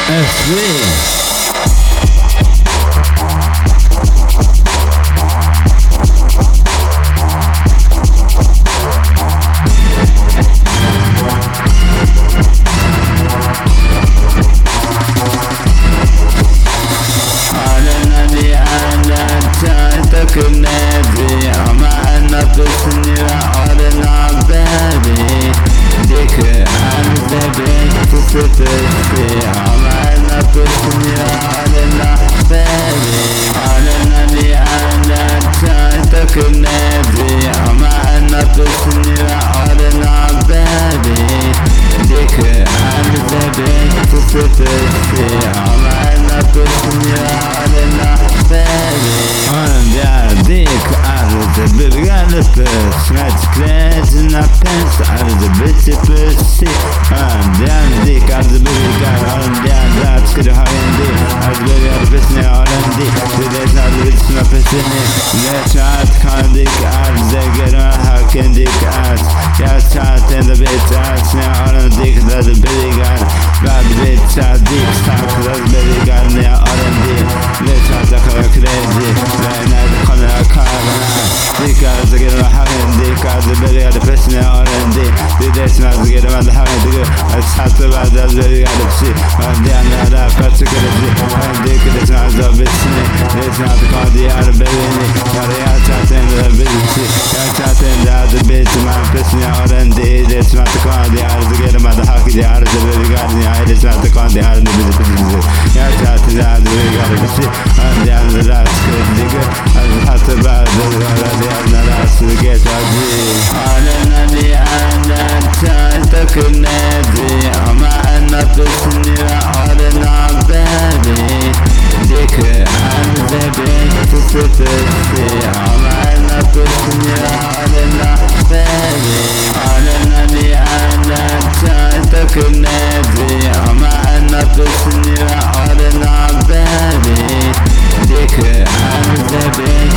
SV. النادي معنا بسني وعلنا بابي ديك عندي تستفي معنا بسني وعلنا بابي على النبي على تايتك النادي معنا بسني وعلنا بابي ديك عندي تستفي معنا بسني وعلنا بابي ديك عرض بالغالب سمعت كلاتنا بنس عرض بتبسي ديك عرض بالغالب دات كده هايندي عرض بالغالب بسني عرندي بديت عرض بتسمع بسني ليش عاد كان ديك عرض زيقر هاكن ديك عرض يا ساعت اذا بيت عرض عرنديك عرض بالغالب بعد بيت عرضيك ساعت عرض بالغالب يا عرندي ليش عاد اخرى كريدي ديك عرض غير محاكم ديك عرض بالغالب بسني عرندي بديت عرض غير محاكم ديك أصحت بعد الزريق بسي عندي أنا لا بتكلمي عندي كده عذاب بسني ليش عندك عادي أربعيني يا تعتين بالبسي يا تعتين ده البيت مع بسني عندي ليش عندك عادي أرد غير ما ضحك دي أرد بالقارني عادي ليش عندك عادي أرد بالبسي يا تعتين ده بالقارني بسي عندي أنا لا تكلمي أصحت بعد الغالي أنا لا سجيت عادي على النبي على تعتك النادي معنا بسني وعلنا بابي ديك عندي تستفي معنا بسني وعلنا بابي على النبي على تعتك النادي معنا بسني وعلنا بابي ديك عندي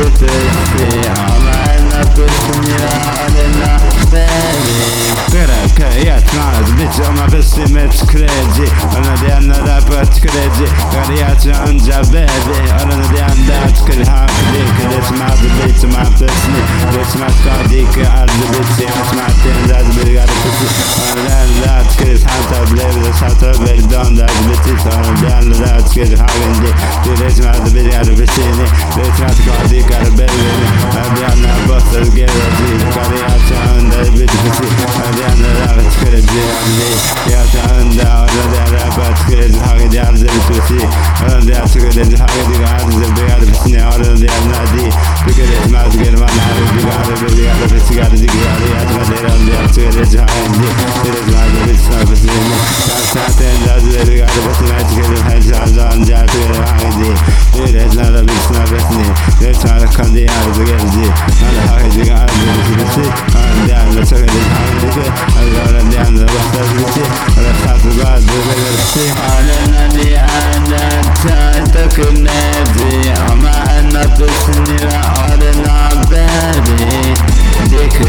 تستفي معنا بسني وعلنا بابي كركيات معد بيت ما بس متكريجي انا دي انا رابط كريجي كريات انجا بيبي انا دي انا تكل هاك ديك ليش ما بيت ما بسني ليش ما تقاديك عرض بيتي ما تنزل بالغار بيتي انا لا تكل حتى بليب حتى بالدون ده بيتي انا دي انا لا تكل هاك دي ليش ما بالغار بيتي ليش ما تقاديك عرض بيبي انا دي انا بس الجيرتي كريات انجا بيتي أنا لا تكرجي عندي يا تعند أنا لا بتكرج حاجة دي عرض بتوسي أنا لا تكرج حاجة دي عرض بيعرف بسني أنا دي نادي تكرج ما تكرج ما نعرف دي عرض دي عرض بس عرض دي عرض ما دير أنا تكرج حاجة دي تكرج ما بتسمع بسني ساعتين لازم دي عرض بس ما تكرج حاجة عرض أنا تكرج حاجة دي تكرج لا بتسمع بسني ليش أنا كان دي عرض غير دي أنا حاجة دي عرض بتوسي أنا تكرج حاجة دي أنا دي أنا بحتاج بيتي أنا خاطر بعد بغيرتي على النبي على تعتك النادي معنا بسني وعلنا بابي ديك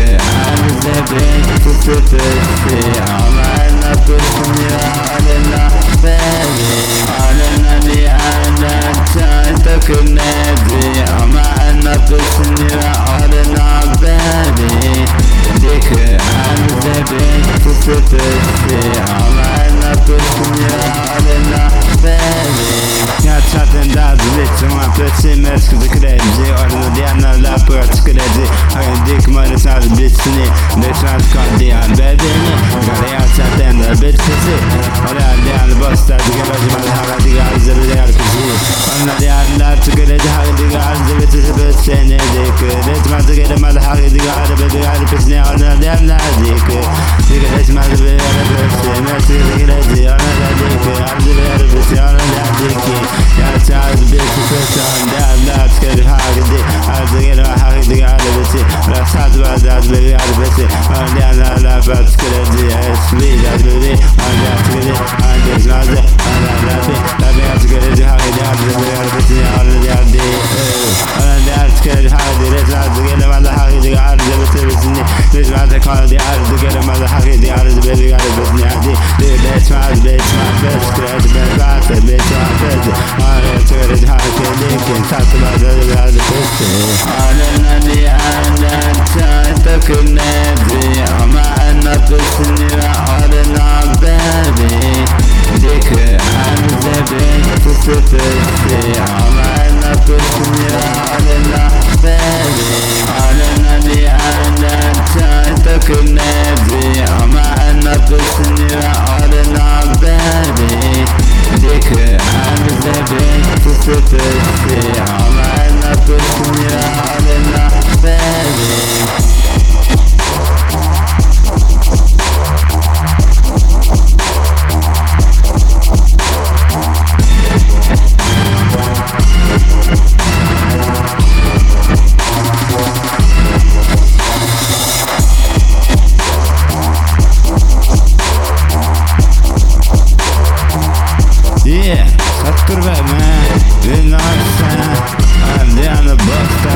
عندي تستفي معنا بسني وعلنا بابي على النبي على تعتك النادي معنا بسني وعلنا بابي ديك عندي تستفي معنا بسني وعلنا بابي يا تعتين ده بيت ما بس متكريجي أنا دي أنا لا بتكريجي عندك ما نسال بيتني ليش عندك عن بابيني قال يا تعتين ده بيت كسي أنا دي أنا بس تدقى بجمع الحاجة دي عايز بدي أركزي أنا دي أنا تكريجي حاجة دي عايز بتسبسني ديك ليش ما تكريجي ما الحاجة دي عايز بدي أركزني أنا دي أنا ديك ليش ما تبي أركزني ما تكريجي أنا ديك عايز بأركزني أنا ديك يا تعال بيت فتان لا تكرر حاجة دي عايز غير حاجة دي على بيتي لا ساعد بعد عدل على بيتي أنا لا بتكرر دي اسمي لا تكرر أنا تكرر أنا زمازة أنا لا بتكرر دي حاجة دي على بيتي أنا دي عندي أنا لا تكرر حاجة دي ليش عايز غير ما حاجة دي على بيتي بسني ليش ما تكرر دي عايز غير ما حاجة دي على بيتي عندي ليش ما بتكرر beste betrafede Aretörü hakelikin tatlıları biraz pesti Arena di anda takım nezi ama nefesini ve arena beri Dikı anze bir sıfırsi ama nefesini ve arena beri Arena di anda takım nezi ama nefesini ve arena beri Dikı anze bir sıfırsi ama nefesini ve arena beri Yeah, cut to the back, man. Then I'm saying, I'm down the bus.